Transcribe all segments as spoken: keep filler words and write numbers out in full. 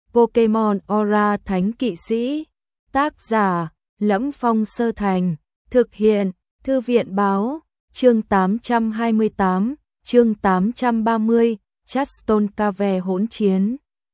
Pokemon Aura Thánh Kỵ Sĩ. Tác giả: Lẫm Phong Sơ Thành. Thực hiện: Thư viện báo. Chương tám trăm hai mươi tám, chương tám trăm ba mươi, Chatstone Cave hỗn chiến.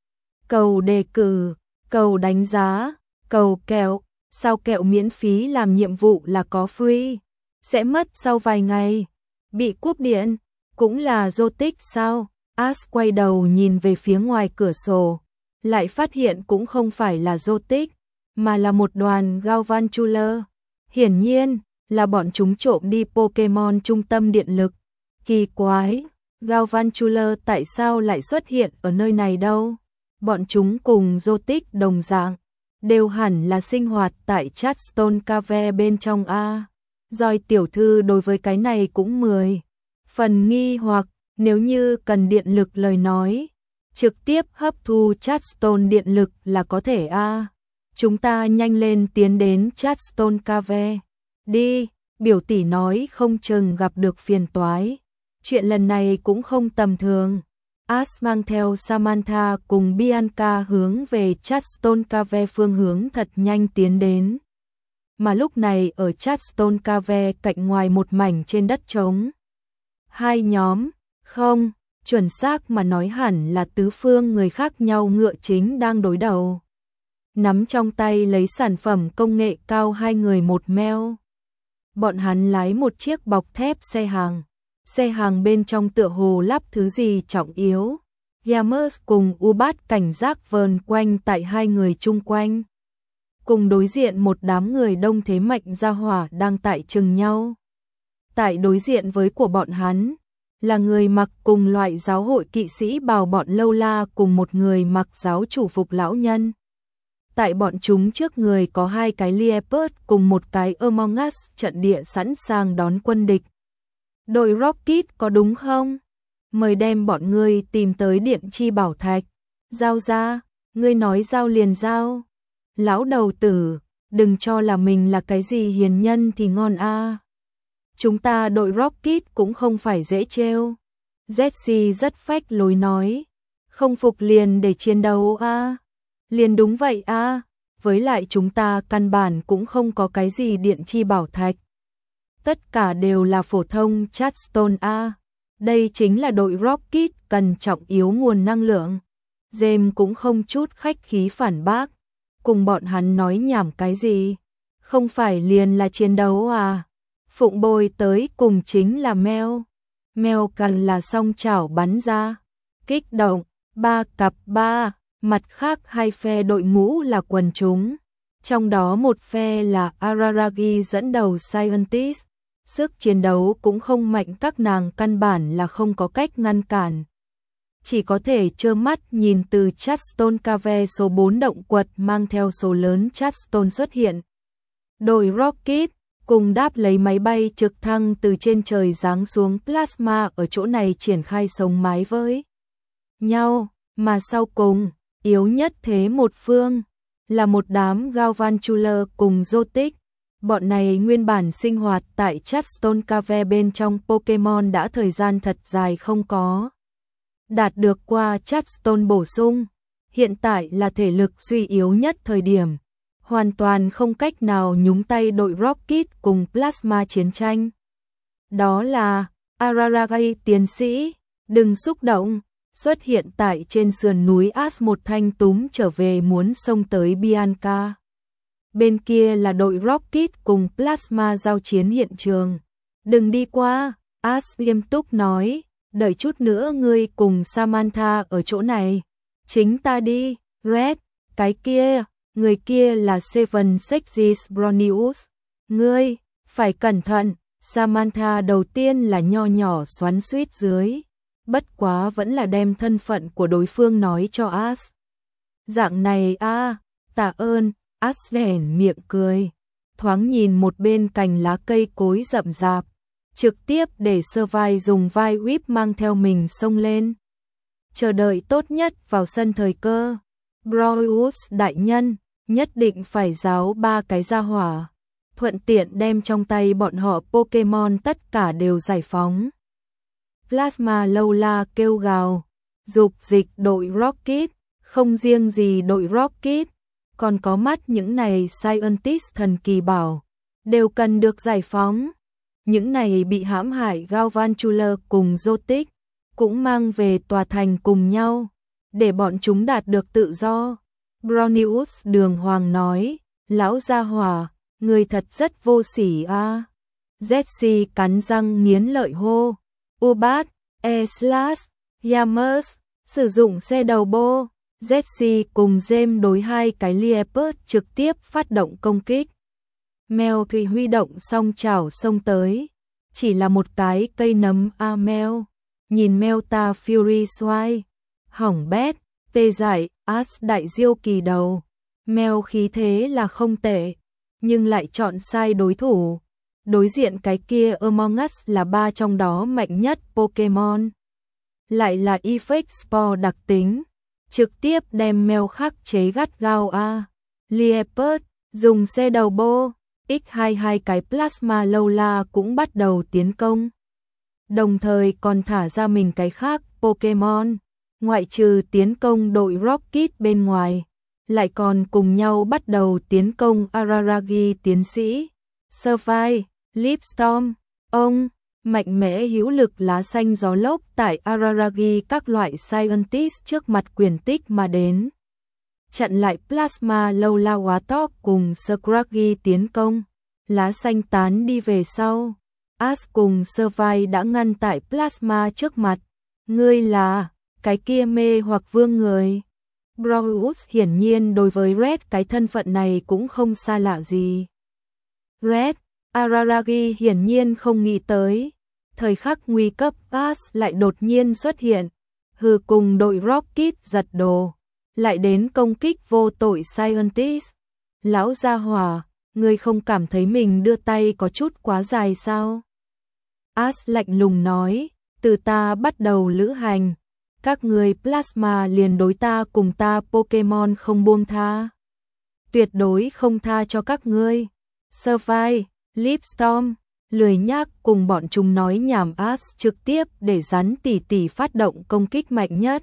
Cầu đề cử, cầu đánh giá, cầu kẹo. Sao kẹo miễn phí làm nhiệm vụ là có free? Sẽ mất sau vài ngày. Bị cúp điện, cũng là Zotic sao? Ash quay đầu nhìn về phía ngoài cửa sổ, lại phát hiện cũng không phải là Zotic, mà là một đoàn Galvantula. Hiển nhiên là bọn chúng trộm đi Pokemon trung tâm điện lực. Kỳ quái, Galvantula tại sao lại xuất hiện ở nơi này đâu? Bọn chúng cùng Zotic đồng dạng, đều hẳn là sinh hoạt tại Chatstone Cave bên trong a. Rồi tiểu thư đối với cái này cũng mười phần nghi hoặc, nếu như cần điện lực lời nói, trực tiếp hấp thu Chatstone điện lực là có thể a. Chúng ta nhanh lên tiến đến Chatstone Cave. Đi, biểu tỷ nói không chừng gặp được phiền toái. Chuyện lần này cũng không tầm thường. Ash mang theo Samantha cùng Bianca hướng về Chatstone Cave phương hướng thật nhanh tiến đến. Mà lúc này ở Chatstone Cave cạnh ngoài một mảnh trên đất trống. Hai nhóm, không, chuẩn xác mà nói hẳn là tứ phương người khác nhau ngựa chính đang đối đầu. Nắm trong tay lấy sản phẩm công nghệ cao hai người một meo. Bọn hắn lái một chiếc bọc thép xe hàng. Xe hàng bên trong tựa hồ lắp thứ gì trọng yếu. Yamas cùng Ubat cảnh giác vờn quanh tại hai người chung quanh. Cùng đối diện một đám người đông thế mạnh gia hỏa đang tại chừng nhau. Tại đối diện với của bọn hắn, là người mặc cùng loại giáo hội kỵ sĩ bào bọn lâu la cùng một người mặc giáo chủ phục lão nhân. Tại bọn chúng trước người có hai cái Leopard cùng một cái Among Us trận địa sẵn sàng đón quân địch. Đội Rocket có đúng không? Mời đem bọn ngươi tìm tới điện chi bảo thạch. Giao ra, ngươi nói giao liền giao. Lão đầu tử, đừng cho là mình là cái gì hiền nhân thì ngon a. Chúng ta đội Rocket cũng không phải dễ trêu. Jesse rất phách lối nói. Không phục liền để chiến đấu a. Liền đúng vậy a. Với lại chúng ta căn bản cũng không có cái gì điện chi bảo thạch. Tất cả đều là phổ thông Chatstone a. Đây chính là đội Rocket cần trọng yếu nguồn năng lượng. James cũng không chút khách khí phản bác. Cùng bọn hắn nói nhảm cái gì? Không phải liền là chiến đấu à? Phụng bồi tới cùng chính là Mel. Mel cần là song chảo bắn ra. Kích động, ba cặp ba, mặt khác hai phe đội ngũ là quần chúng. Trong đó một phe là Araragi dẫn đầu Scientist. Sức chiến đấu cũng không mạnh, các nàng căn bản là không có cách ngăn cản. Chỉ có thể trơ mắt nhìn từ Chatstone Cave số bốn động quật mang theo số lớn Chatstone xuất hiện. Đội Rocket cùng đáp lấy máy bay trực thăng từ trên trời giáng xuống Plasma ở chỗ này triển khai sống mái với nhau, mà sau cùng, yếu nhất thế một phương, là một đám Galvantula cùng Zotic. Bọn này nguyên bản sinh hoạt tại Chatstone Cave bên trong Pokemon đã thời gian thật dài không có đạt được qua Chatstone bổ sung, hiện tại là thể lực suy yếu nhất thời điểm, hoàn toàn không cách nào nhúng tay đội Rocket cùng Plasma chiến tranh. Đó là Araragi tiến sĩ, đừng xúc động, xuất hiện tại trên sườn núi Ash một thanh túm trở về muốn xông tới Bianca. Bên kia là đội Rocket cùng Plasma giao chiến hiện trường. Đừng đi qua, Ash nghiêm túc nói, đợi chút nữa ngươi cùng Samantha ở chỗ này. Chính ta đi, Red, cái kia, người kia là Seven Sexes Bronius. Ngươi, phải cẩn thận, Samantha đầu tiên là nho nhỏ xoắn xuýt dưới. Bất quá vẫn là đem thân phận của đối phương nói cho Ash. Dạng này a, à, tạ ơn. Ash vẻn miệng cười, thoáng nhìn một bên cành lá cây cối rậm rạp, trực tiếp để Sơ Vai dùng vai whip mang theo mình xông lên. Chờ đợi tốt nhất vào sân thời cơ. Bronius đại nhân, nhất định phải giáo ba cái gia hỏa, thuận tiện đem trong tay bọn họ Pokemon tất cả đều giải phóng. Plasma lâu la kêu gào, dục dịch đội Rocket, Không riêng gì đội Rocket, còn có mắt những này scientist thần kỳ bảo, đều cần được giải phóng. Những này bị hãm hại Galvantula cùng Zotic, cũng mang về tòa thành cùng nhau, để bọn chúng đạt được tự do. Brownius đường hoàng nói, lão gia hỏa, người thật rất vô sỉ a. À. Jesse cắn răng nghiến lợi hô, Ubat, E-Slash, Yammers, sử dụng xe đầu bô. Jesse cùng James đối hai cái Leopard trực tiếp phát động công kích. Mel thì huy động song chảo xông tới, chỉ là một cái cây nấm a à Mel. Nhìn Melta Fury xoay, hỏng bét, tê dại, As đại diêu kỳ đầu. Mel khí thế là không tệ, nhưng lại chọn sai đối thủ. Đối diện cái kia Among Us là ba trong đó mạnh nhất Pokemon. Lại là Effect Spore đặc tính, trực tiếp đem Mel khắc chế gắt gao a. À. Leopard, dùng xe đầu bô, ích hai mươi hai cái Plasma Lola cũng bắt đầu tiến công. Đồng thời còn thả ra mình cái khác Pokemon, ngoại trừ tiến công đội Rocket bên ngoài, lại còn cùng nhau bắt đầu tiến công Araragi tiến sĩ. Survive, Lipstorm, ông, mạnh mẽ hữu lực lá xanh gió lốc tại Araragi các loại scientist trước mặt quyền tích mà đến. Chặn lại Plasma Lola Warthog cùng Scraggy tiến công, lá xanh tán đi về sau. As cùng Survive đã ngăn tại Plasma trước mặt. Ngươi là cái kia mê hoặc vương người. Brownius hiển nhiên đối với Red cái thân phận này cũng không xa lạ gì. Red, Araragi hiển nhiên không nghĩ tới. Thời khắc nguy cấp As lại đột nhiên xuất hiện. Hừ cùng đội Rocket giật đồ. Lại đến công kích vô tội Scientist. Lão gia hỏa, ngươi không cảm thấy mình đưa tay có chút quá dài sao? As lạnh lùng nói, từ ta bắt đầu lữ hành, các người Plasma liền đối ta cùng ta Pokemon không buông tha. Tuyệt đối không tha cho các ngươi. Survive, Lipstorm, lười nhác cùng bọn chúng nói nhảm. As trực tiếp để rắn tỉ tỉ phát động công kích mạnh nhất.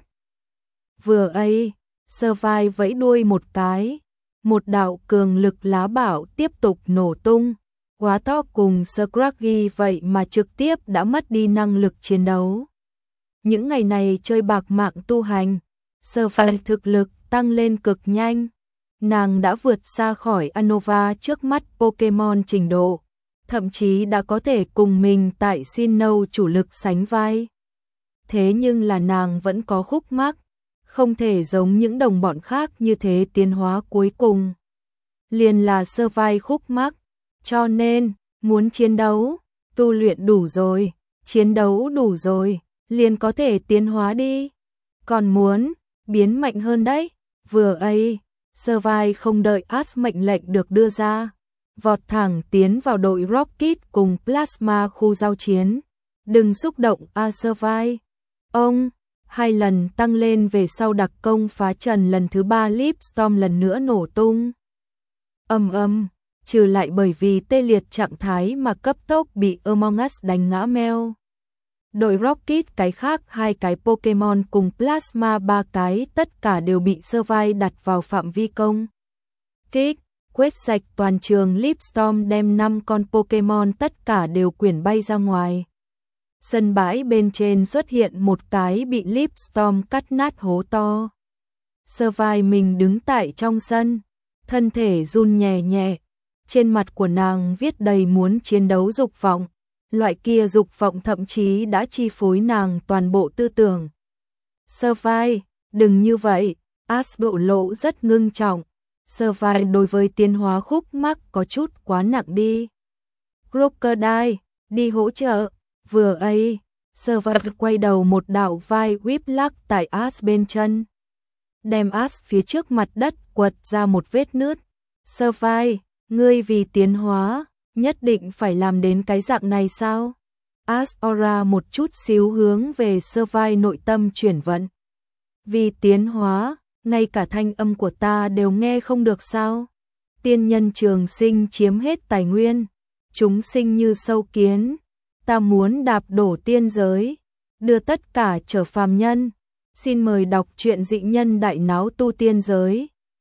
Vừa ấy, Survive vẫy đuôi một cái, một đạo cường lực lá bảo tiếp tục nổ tung. Quá to cùng Scraggy vậy mà trực tiếp đã mất đi năng lực chiến đấu. Những ngày này chơi bạc mạng tu hành, Survive thực lực tăng lên cực nhanh. Nàng đã vượt xa khỏi Unova trước mắt Pokemon trình độ, thậm chí đã có thể cùng mình tại Sinnoh chủ lực sánh vai. Thế nhưng là nàng vẫn có khúc mắc, không thể giống những đồng bọn khác như thế tiến hóa cuối cùng. Liền là Survive khúc mắc. Cho nên, muốn chiến đấu, tu luyện đủ rồi, chiến đấu đủ rồi, liền có thể tiến hóa đi. Còn muốn, biến mạnh hơn đấy. Vừa ấy, Survive không đợi As mệnh lệnh được đưa ra, vọt thẳng tiến vào đội Rocket cùng Plasma khu giao chiến. Đừng xúc động a Survive. Ông, hai lần tăng lên về sau đặc công phá trần lần thứ ba Lipstorm lần nữa nổ tung. Âm âm. Trừ lại bởi vì tê liệt trạng thái mà cấp tốc bị Among Us đánh ngã Mel. Đội Rocket cái khác hai cái Pokemon cùng Plasma ba cái tất cả đều bị Survive đặt vào phạm vi công kích, quét sạch toàn trường. Lipstorm đem năm con Pokemon tất cả đều quyển bay ra ngoài. Sân bãi bên trên xuất hiện một cái bị Lipstorm cắt nát hố to. Survive mình đứng tại trong sân, thân thể run nhẹ nhẹ. Trên mặt của nàng viết đầy muốn chiến đấu dục vọng, loại kia dục vọng thậm chí đã chi phối nàng toàn bộ tư tưởng. Survive, đừng như vậy. As bộ lộ rất ngưng trọng. Survive đối với tiến hóa khúc mắc có chút quá nặng đi. Crocodile, đi hỗ trợ. Vừa ấy, Survive quay đầu một đạo vai whip lắc tại As bên chân, đem As phía trước mặt đất quật ra một vết nứt. Survive, ngươi vì tiến hóa, nhất định phải làm đến cái dạng này sao? As Aura một chút xíu hướng về Survive nội tâm chuyển vận. Vì tiến hóa, ngay cả thanh âm của ta đều nghe không được sao? Tiên nhân trường sinh chiếm hết tài nguyên, chúng sinh như sâu kiến. Ta muốn đạp đổ tiên giới, đưa tất cả trở phàm nhân. Xin mời đọc truyện Dị nhân đại náo tu tiên giới.